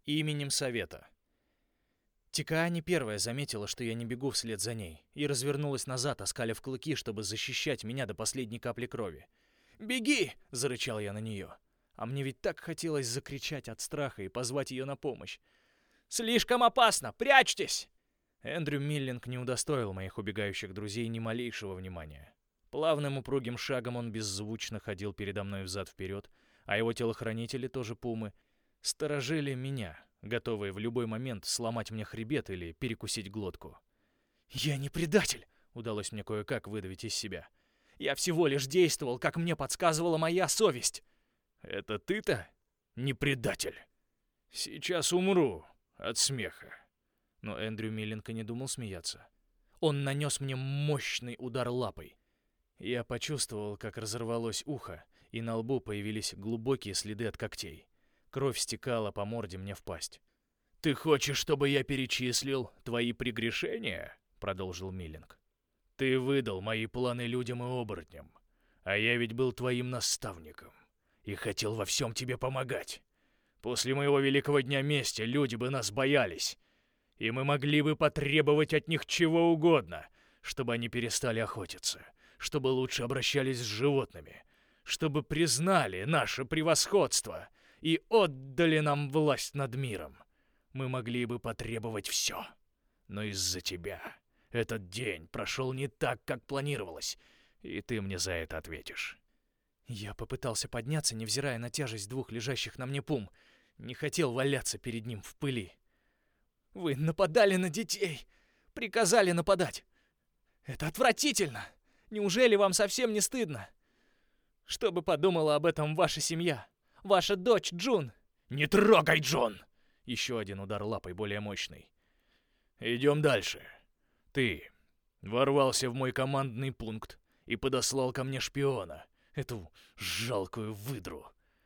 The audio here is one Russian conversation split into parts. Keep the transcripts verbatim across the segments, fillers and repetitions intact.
Именем совета. Тикаани первая заметила, что я не бегу вслед за ней, и развернулась назад, оскалив клыки, чтобы защищать меня до последней капли крови. «Беги!» — зарычал я на нее. А мне ведь так хотелось закричать от страха и позвать ее на помощь. «Слишком опасно! Прячьтесь!» Эндрю Миллинг не удостоил моих убегающих друзей ни малейшего внимания. Плавным упругим шагом он беззвучно ходил передо мной взад-вперед, а его телохранители, тоже пумы, сторожили меня, готовые в любой момент сломать мне хребет или перекусить глотку. «Я не предатель!» — удалось мне кое-как выдавить из себя. «Я всего лишь действовал, как мне подсказывала моя совесть!» «Это ты-то не предатель?» «Сейчас умру от смеха». Но Эндрю Миллинг и не думал смеяться. Он нанес мне мощный удар лапой. Я почувствовал, как разорвалось ухо, и на лбу появились глубокие следы от когтей. Кровь стекала по морде мне в пасть. «Ты хочешь, чтобы я перечислил твои прегрешения?» — продолжил Миллинг. «Ты выдал мои планы людям и оборотням, а я ведь был твоим наставником и хотел во всем тебе помогать. После моего великого дня мести люди бы нас боялись, и мы могли бы потребовать от них чего угодно, чтобы они перестали охотиться, чтобы лучше обращались с животными, чтобы признали наше превосходство и отдали нам власть над миром. Мы могли бы потребовать все. Но из-за тебя этот день прошел не так, как планировалось, и ты мне за это ответишь». Я попытался подняться, невзирая на тяжесть двух лежащих на мне пум. Не хотел валяться перед ним в пыли. «Вы нападали на детей! Приказали нападать! Это отвратительно! Неужели вам совсем не стыдно? Что бы подумала об этом ваша семья? Ваша дочь Джун?» «Не трогай Джун!» Еще один удар лапой, более мощный. «Идем дальше. Ты ворвался в мой командный пункт и подослал ко мне шпиона, эту жалкую выдру.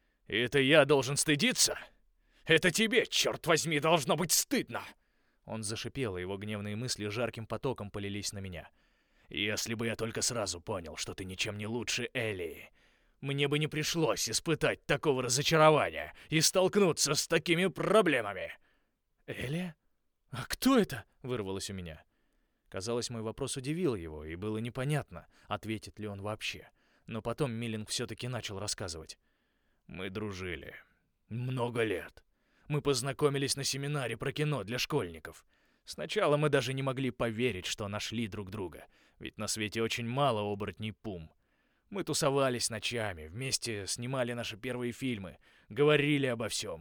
И это я должен стыдиться? Это тебе, черт возьми, должно быть стыдно!» Он зашипел, и его гневные мысли жарким потоком полились на меня. «Если бы я только сразу понял, что ты ничем не лучше Элии, мне бы не пришлось испытать такого разочарования и столкнуться с такими проблемами!» «Элия? А кто это?» — вырвалось у меня. Казалось, мой вопрос удивил его, и было непонятно, ответит ли он вообще. Но потом Миллинг все-таки начал рассказывать. «Мы дружили. Много лет. Мы познакомились на семинаре про кино для школьников. Сначала мы даже не могли поверить, что нашли друг друга, ведь на свете очень мало оборотней пум. Мы тусовались ночами, вместе снимали наши первые фильмы, говорили обо всем».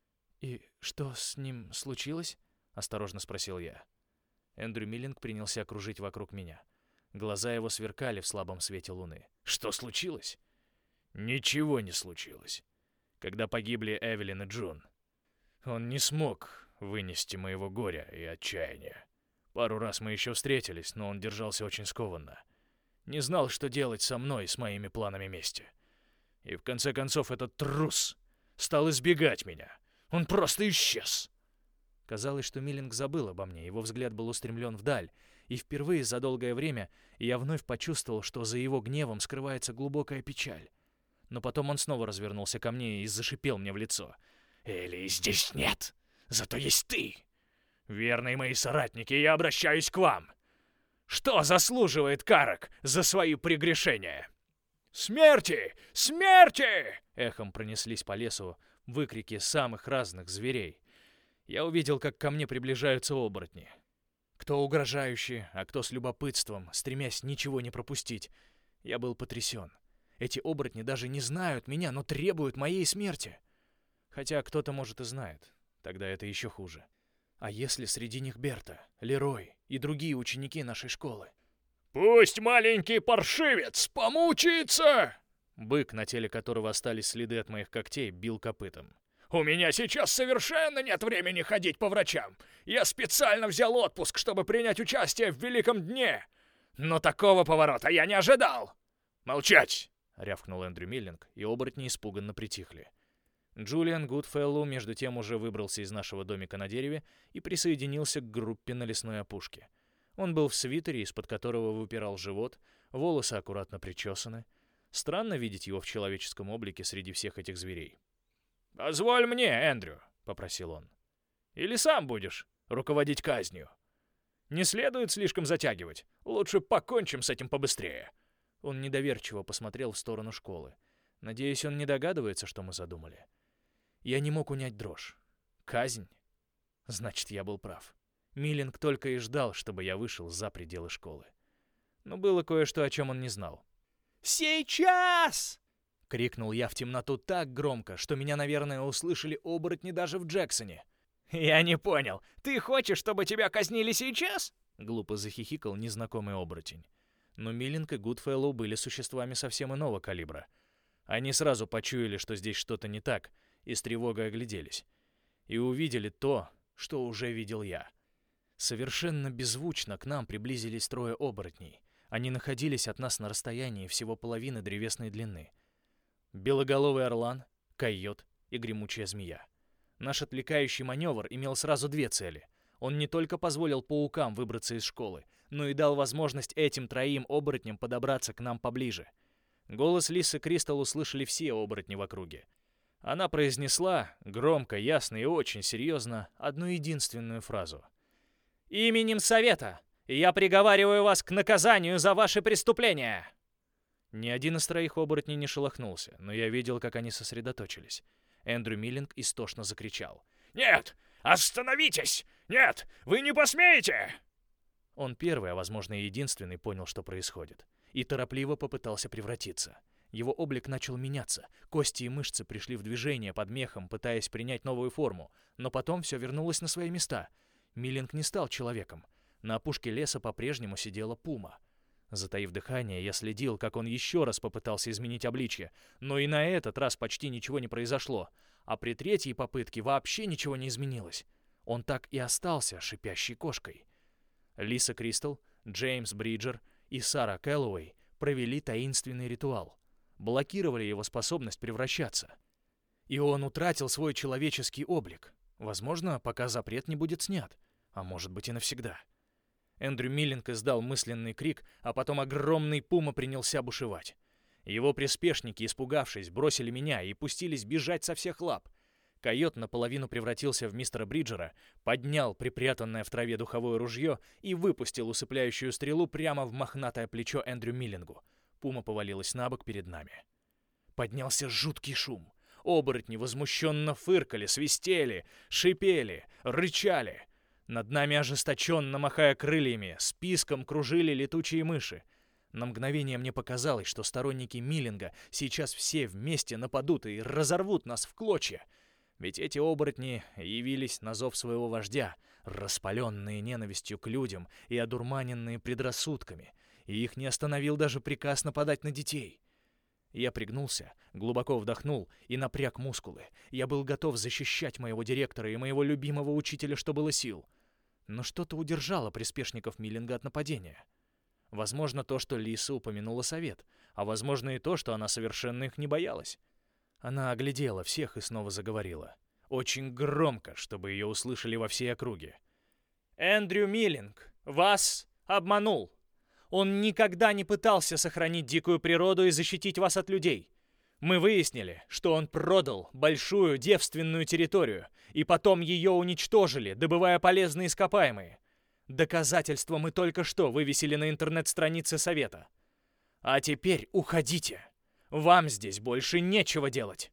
«И что с ним случилось?» — осторожно спросил я. Эндрю Миллинг принялся кружить вокруг меня. Глаза его сверкали в слабом свете луны. «Что случилось?» «Ничего не случилось. Когда погибли Эвелин и Джун, он не смог вынести моего горя и отчаяния. Пару раз мы еще встретились, но он держался очень скованно. Не знал, что делать со мной и с моими планами мести. И в конце концов этот трус стал избегать меня. Он просто исчез». Казалось, что Миллинг забыл обо мне, его взгляд был устремлен вдаль, и впервые за долгое время я вновь почувствовал, что за его гневом скрывается глубокая печаль. Но потом он снова развернулся ко мне и зашипел мне в лицо. «Элии здесь нет, зато есть ты. Верные мои соратники, я обращаюсь к вам. Что заслуживает карок за свои прегрешения?» «Смерти! Смерти!» Эхом пронеслись по лесу выкрики самых разных зверей. Я увидел, как ко мне приближаются оборотни. Кто угрожающий, а кто с любопытством, стремясь ничего не пропустить. Я был потрясен. Эти оборотни даже не знают меня, но требуют моей смерти. Хотя кто-то, может, и знает. Тогда это еще хуже. А если среди них Берта, Лерой и другие ученики нашей школы? «Пусть маленький паршивец помучается!» Бык, на теле которого остались следы от моих когтей, бил копытом. «У меня сейчас совершенно нет времени ходить по врачам. Я специально взял отпуск, чтобы принять участие в великом дне. Но такого поворота я не ожидал!» «Молчать!» — рявкнул Эндрю Миллинг, и оборотни испуганно притихли. Джулиан Гудфеллоу между тем уже выбрался из нашего домика на дереве и присоединился к группе на лесной опушке. Он был в свитере, из-под которого выпирал живот, волосы аккуратно причесаны. Странно видеть его в человеческом облике среди всех этих зверей. «Позволь мне, Эндрю, попросил он. «Или сам будешь руководить казнью? Не следует слишком затягивать. Лучше покончим с этим побыстрее». Он недоверчиво посмотрел в сторону школы. Надеюсь, он не догадывается, что мы задумали. Я не мог унять дрожь. Казнь? Значит, я был прав. Миллинг только и ждал, чтобы я вышел за пределы школы. Но было кое-что, о чем он не знал. «Сейчас!» — крикнул я в темноту так громко, что меня, наверное, услышали оборотни даже в Джексоне. «Я не понял. Ты хочешь, чтобы тебя казнили сейчас?» — глупо захихикал незнакомый оборотень. Но Миллинг и Гудфеллоу были существами совсем иного калибра. Они сразу почуяли, что здесь что-то не так, и с тревогой огляделись. И увидели то, что уже видел я. Совершенно беззвучно к нам приблизились трое оборотней. Они находились от нас на расстоянии всего половины древесной длины. Белоголовый орлан, койот и гремучая змея. Наш отвлекающий маневр имел сразу две цели. Он не только позволил паукам выбраться из школы, но и дал возможность этим троим оборотням подобраться к нам поближе. Голос Лисы Кристал услышали все оборотни в округе. Она произнесла, громко, ясно и очень серьезно, одну единственную фразу. «Именем Совета я приговариваю вас к наказанию за ваши преступления!» Ни один из троих оборотней не шелохнулся, но я видел, как они сосредоточились. Эндрю Миллинг истошно закричал. «Нет! Остановитесь! Нет! Вы не посмеете!» Он первый, а возможно и единственный, понял, что происходит, и торопливо попытался превратиться. Его облик начал меняться, кости и мышцы пришли в движение под мехом, пытаясь принять новую форму, но потом все вернулось на свои места. Миллинг не стал человеком. На опушке леса по-прежнему сидела пума. Затаив дыхание, я следил, как он еще раз попытался изменить обличье, но и на этот раз почти ничего не произошло, а при третьей попытке вообще ничего не изменилось. Он так и остался шипящей кошкой. Лиса Кристал, Джеймс Бриджер и Сара Кэллоуэй провели таинственный ритуал. Блокировали его способность превращаться. И он утратил свой человеческий облик. Возможно, пока запрет не будет снят, а может быть и навсегда. Эндрю Миллинг издал мысленный крик, а потом огромный пума принялся бушевать. Его приспешники, испугавшись, бросили меня и пустились бежать со всех лап. Койот наполовину превратился в мистера Бриджера, поднял припрятанное в траве духовое ружье и выпустил усыпляющую стрелу прямо в мохнатое плечо Эндрю Миллингу. Пума повалилась на бок перед нами. Поднялся жуткий шум. Оборотни возмущенно фыркали, свистели, шипели, рычали. Над нами, ожесточенно махая крыльями, списком кружили летучие мыши. На мгновение мне показалось, что сторонники Миллинга сейчас все вместе нападут и разорвут нас в клочья. Ведь эти оборотни явились на зов своего вождя, распаленные ненавистью к людям и одурманенные предрассудками, и их не остановил даже приказ нападать на детей. Я пригнулся, глубоко вдохнул и напряг мускулы. Я был готов защищать моего директора и моего любимого учителя, что было сил. Но что-то удержало приспешников Миллинга от нападения. Возможно, то, что Лиса упомянула совет, а возможно и то, что она совершенно их не боялась. Она оглядела всех и снова заговорила. Очень громко, чтобы ее услышали во всей округе. «Эндрю Миллинг вас обманул. Он никогда не пытался сохранить дикую природу и защитить вас от людей. Мы выяснили, что он продал большую девственную территорию, и потом ее уничтожили, добывая полезные ископаемые. Доказательства мы только что вывесили на интернет-странице Совета. А теперь уходите. Вам здесь больше нечего делать».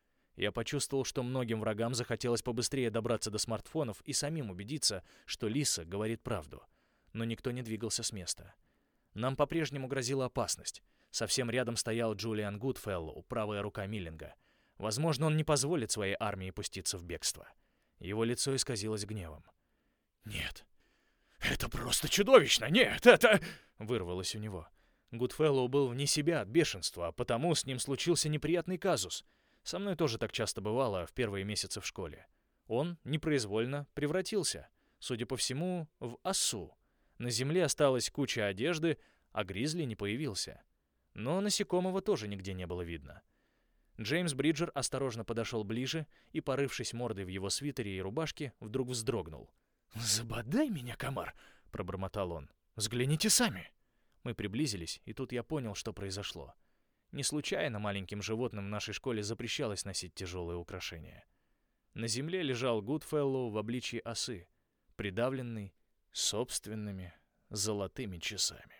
Я почувствовал, что многим врагам захотелось побыстрее добраться до смартфонов и самим убедиться, что Лиса говорит правду. Но никто не двигался с места. Нам по-прежнему грозила опасность. Совсем рядом стоял Джулиан Гудфеллоу, правая рука Миллинга. Возможно, он не позволит своей армии пуститься в бегство. Его лицо исказилось гневом. «Нет, это просто чудовищно! Нет, это...» — вырвалось у него. Гудфеллоу был вне себя от бешенства, а потому с ним случился неприятный казус. Со мной тоже так часто бывало в первые месяцы в школе. Он непроизвольно превратился, судя по всему, в осу. На земле осталась куча одежды, а гризли не появился. Но насекомого тоже нигде не было видно. Джеймс Бриджер осторожно подошел ближе и, порывшись мордой в его свитере и рубашке, вдруг вздрогнул. «Забодай меня, комар!» — пробормотал он. «Взгляните сами!» Мы приблизились, и тут я понял, что произошло. Не случайно маленьким животным в нашей школе запрещалось носить тяжелые украшения. На земле лежал Гудфеллоу в обличье осы, придавленный собственными золотыми часами.